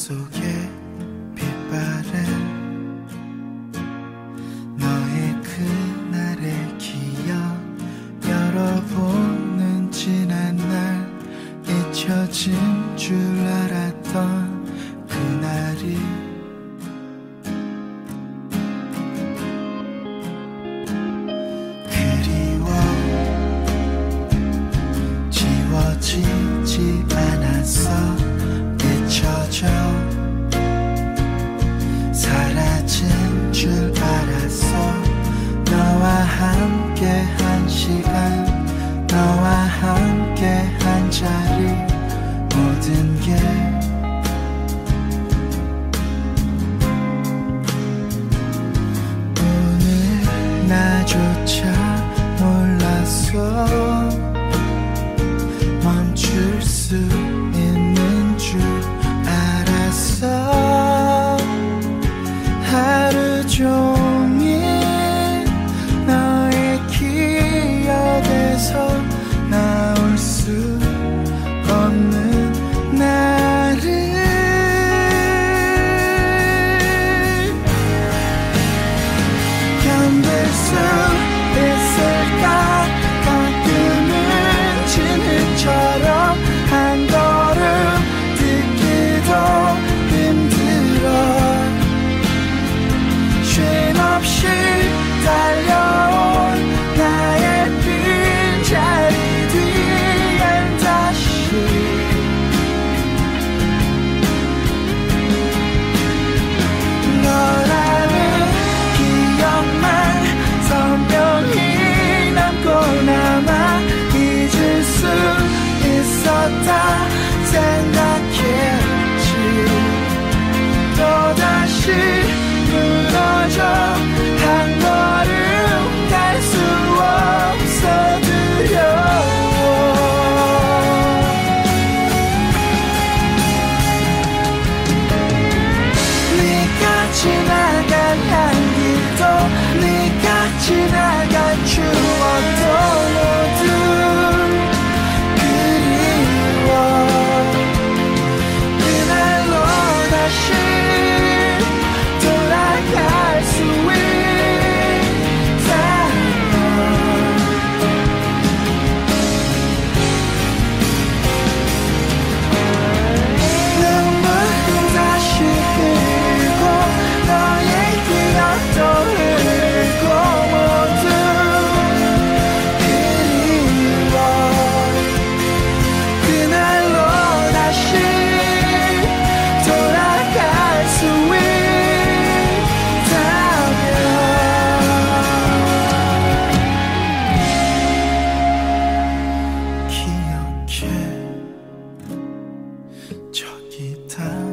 속에 빛바랜 너의 그날의 기억 열어보는 지난 날 잊혀진 줄 알았던 그날이 그리워 지워지지 않았어 잊혀져 사라진 줄 알았어 너와 함께 한 시간 너와 함께 한 자리 모든 게 오늘 나조차 몰랐어 멈출 수 있는 줄 알았어 하루 종일 너의 기억에서 나올 수 없는 나를 견딜 수 있을까 가끔은 진흙처럼 한 걸음 딛기도 힘들어 쉼없이 달려온 나의 빈자리 뒤엔 다시 너라는 기억만 선명히 남고 남아 잊을 수 있었다 생각했지 또다시 무너져 한 걸음 갈 수 없어 두려워 네가 지나간 향기도 네가 지나간 추억도 모두 그리워 그날로 다시 돌아갈 수 있다면 눈물은 다시 흘리고 너의 기억도 흘리고 모두 그리워 그날로 다시 돌아갈 수 있다면 기억해 저기 다